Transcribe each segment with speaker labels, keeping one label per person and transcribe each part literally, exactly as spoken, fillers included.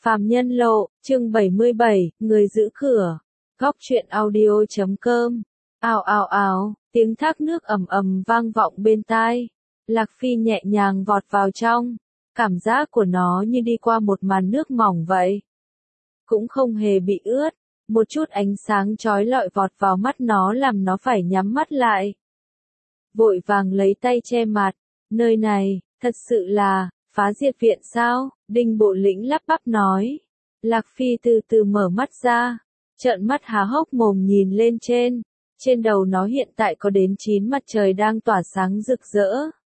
Speaker 1: Phàm Nhân Lộ, chương bảy mươi bảy, người giữ cửa. Góc truyện audio chấm com. Ào ào ào, tiếng thác nước ầm ầm vang vọng bên tai. Lạc Phi nhẹ nhàng vọt vào trong. Cảm giác của nó như đi qua một màn nước mỏng vậy. Cũng không hề bị ướt. Một chút ánh sáng chói lọi vọt vào mắt nó làm nó phải nhắm mắt lại. Vội vàng lấy tay che mặt. Nơi này, thật sự là, phá diệt viện sao? Đinh Bộ Lĩnh lắp bắp nói. Lạc Phi từ từ mở mắt ra. Trợn mắt há hốc mồm nhìn lên trên. Trên đầu nó hiện tại có đến chín mặt trời đang tỏa sáng rực rỡ.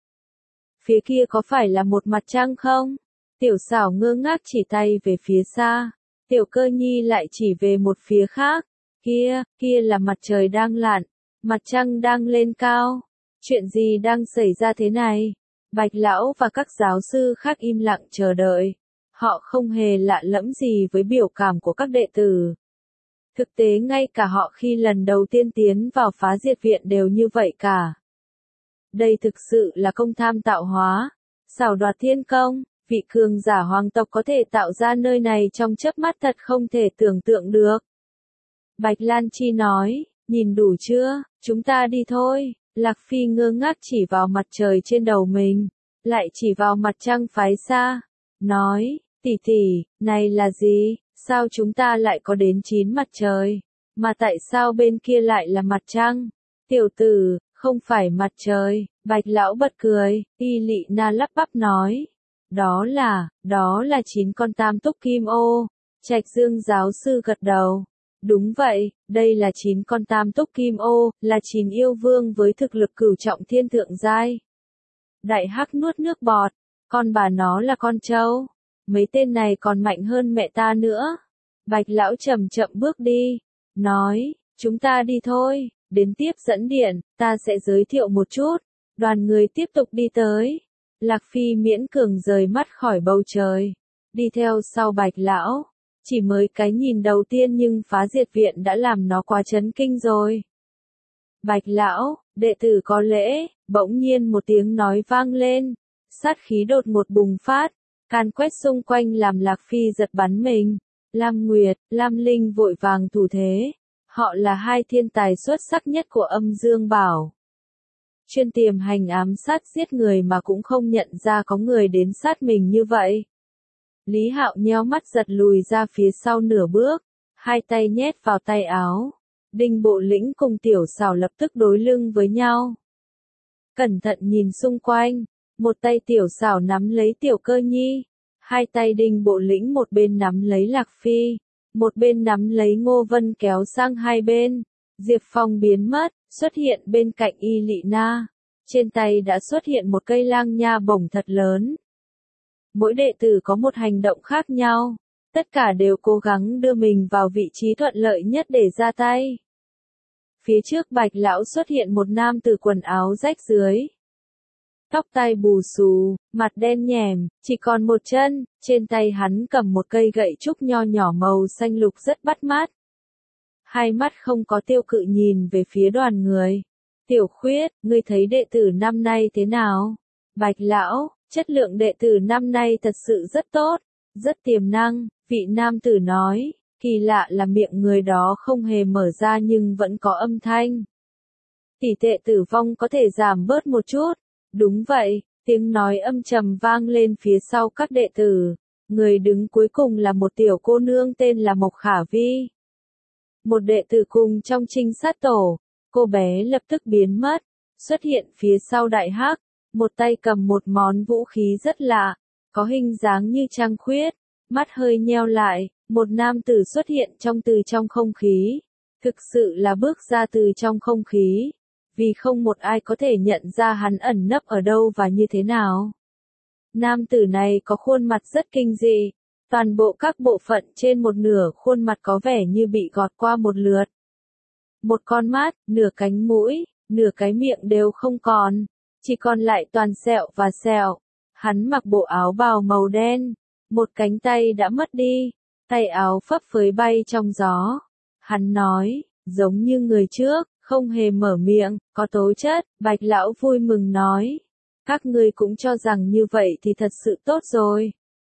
Speaker 1: Phía kia có phải là một mặt trăng không? Tiểu Sảo ngơ ngác chỉ tay về phía xa. Tiểu Cơ Nhi lại chỉ về một phía khác. Kia, kia là mặt trời đang lặn. Mặt trăng đang lên cao. Chuyện gì đang xảy ra thế này? Bạch Lão và các giáo sư khác im lặng chờ đợi. Họ không hề lạ lẫm gì với biểu cảm của các đệ tử. Thực tế ngay cả họ khi lần đầu tiên tiến vào phá diệt viện đều như vậy cả. Đây thực sự là công tham tạo hóa, xảo đoạt thiên công, vị cường giả hoàng tộc có thể tạo ra nơi này trong chớp mắt thật không thể tưởng tượng được. Bạch Lan Chi nói, nhìn đủ chưa, chúng ta đi thôi. Lạc Phi ngơ ngác chỉ vào mặt trời trên đầu mình, lại chỉ vào mặt trăng phái xa, nói, tỷ tỷ, này là gì, sao chúng ta lại có đến chín mặt trời, mà tại sao bên kia lại là mặt trăng? Tiểu tử, không phải mặt trời. Bạch Lão bật cười, Y Lị Na lắp bắp nói, đó là, đó là chín con tam túc kim ô. Trạch Dương giáo sư gật đầu. Đúng vậy, đây là chín con tam túc kim ô, là chín yêu vương với thực lực cửu trọng thiên thượng giai. Đại Hắc nuốt nước bọt, con bà nó là con trâu. Mấy tên này còn mạnh hơn mẹ ta nữa. Bạch Lão chậm chậm bước đi, nói, chúng ta đi thôi, đến tiếp dẫn điện, ta sẽ giới thiệu một chút. Đoàn người tiếp tục đi tới. Lạc Phi miễn cường rời mắt khỏi bầu trời, đi theo sau Bạch Lão. Chỉ mới cái nhìn đầu tiên nhưng phá diệt viện đã làm nó quá chấn kinh rồi. Bạch Lão, đệ tử có lễ, bỗng nhiên một tiếng nói vang lên. Sát khí đột ngột bùng phát, can quét xung quanh làm Lạc Phi giật bắn mình. Lam Nguyệt, Lam Linh vội vàng thủ thế. Họ là hai thiên tài xuất sắc nhất của Âm Dương Bảo. Chuyên tiềm hành ám sát giết người mà cũng không nhận ra có người đến sát mình như vậy. Lý Hạo nheo mắt giật lùi ra phía sau nửa bước, hai tay nhét vào tay áo. Đinh Bộ Lĩnh cùng Tiểu Sảo lập tức đối lưng với nhau. Cẩn thận nhìn xung quanh, một tay Tiểu Sảo nắm lấy Tiểu Cơ Nhi, hai tay Đinh Bộ Lĩnh một bên nắm lấy Lạc Phi, một bên nắm lấy Ngô Vân kéo sang hai bên. Diệp Phong biến mất, xuất hiện bên cạnh Y Lị Na. Trên tay đã xuất hiện một cây lang nha bổng thật lớn. Mỗi đệ tử có một hành động khác nhau, tất cả đều cố gắng đưa mình vào vị trí thuận lợi nhất để ra tay. Phía trước Bạch Lão xuất hiện một nam tử quần áo rách rưới. Tóc tai bù xù, mặt đen nhèm, chỉ còn một chân, trên tay hắn cầm một cây gậy trúc nho nhỏ màu xanh lục rất bắt mắt. Hai mắt không có tiêu cự nhìn về phía đoàn người. Tiểu Khuyết, ngươi thấy đệ tử năm nay thế nào? Bạch Lão, chất lượng đệ tử năm nay thật sự rất tốt, rất tiềm năng, vị nam tử nói, kỳ lạ là miệng người đó không hề mở ra nhưng vẫn có âm thanh. Tỷ lệ tử vong có thể giảm bớt một chút. Đúng vậy, tiếng nói âm trầm vang lên phía sau các đệ tử. Người đứng cuối cùng là một tiểu cô nương tên là Mộc Khả Vi. Một đệ tử cùng trong trinh sát tổ, cô bé lập tức biến mất, xuất hiện phía sau Đại Hắc, một tay cầm một món vũ khí rất lạ, có hình dáng như trăng khuyết, mắt hơi nheo lại, một nam tử xuất hiện trong từ trong không khí, thực sự là bước ra từ trong không khí, vì không một ai có thể nhận ra hắn ẩn nấp ở đâu và như thế nào. Nam tử này có khuôn mặt rất kinh dị. Toàn bộ các bộ phận trên một nửa khuôn mặt có vẻ như bị gọt qua một lượt. Một con mắt, nửa cánh mũi, nửa cái miệng đều không còn, chỉ còn lại toàn sẹo và sẹo. Hắn mặc bộ áo bào màu đen, một cánh tay đã mất đi, tay áo phấp phới bay trong gió. Hắn nói, giống như người trước, không hề mở miệng, có tố chất. Bạch Lão vui mừng nói, các ngươi cũng cho rằng như vậy thì thật sự tốt rồi.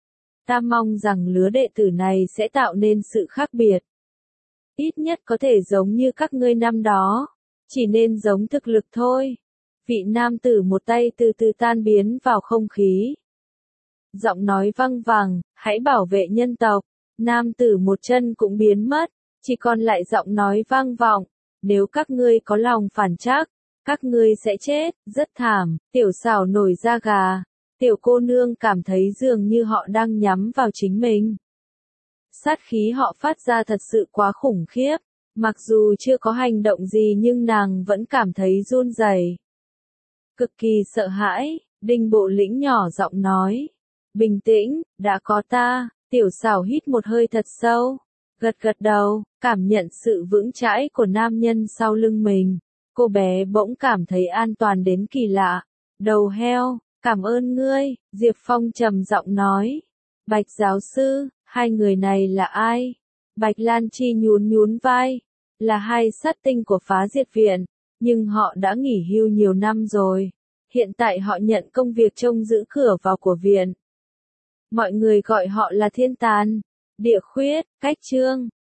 Speaker 1: Ta mong rằng lứa đệ tử này sẽ tạo nên sự khác biệt. Ít nhất có thể giống như các ngươi năm đó. Chỉ nên giống thực lực thôi. Vị nam tử một tay từ từ tan biến vào không khí. Giọng nói văng vẳng, hãy bảo vệ nhân tộc. Nam tử một chân cũng biến mất, chỉ còn lại giọng nói vang vọng. Nếu các ngươi có lòng phản trắc, các ngươi sẽ chết, rất thảm. Tiểu xảo nổi da gà. Tiểu cô nương cảm thấy dường như họ đang nhắm vào chính mình. Sát khí họ phát ra thật sự quá khủng khiếp. Mặc dù chưa có hành động gì nhưng nàng vẫn cảm thấy run rẩy. Cực kỳ sợ hãi, Đinh Bộ Lĩnh nhỏ giọng nói. Bình tĩnh, đã có ta. Tiểu xảo hít một hơi thật sâu. Gật gật đầu, cảm nhận sự vững chãi của nam nhân sau lưng mình. Cô bé bỗng cảm thấy an toàn đến kỳ lạ. Đầu heo, cảm ơn ngươi, Diệp Phong trầm giọng nói. Bạch giáo sư, hai người này là ai? Bạch Lan Chi nhún nhún vai. Là hai sát tinh của phá diệt viện, nhưng họ đã nghỉ hưu nhiều năm rồi. Hiện tại họ nhận công việc trông giữ cửa vào của viện. Mọi người gọi họ là thiên tàn, địa khuyết, cách trương.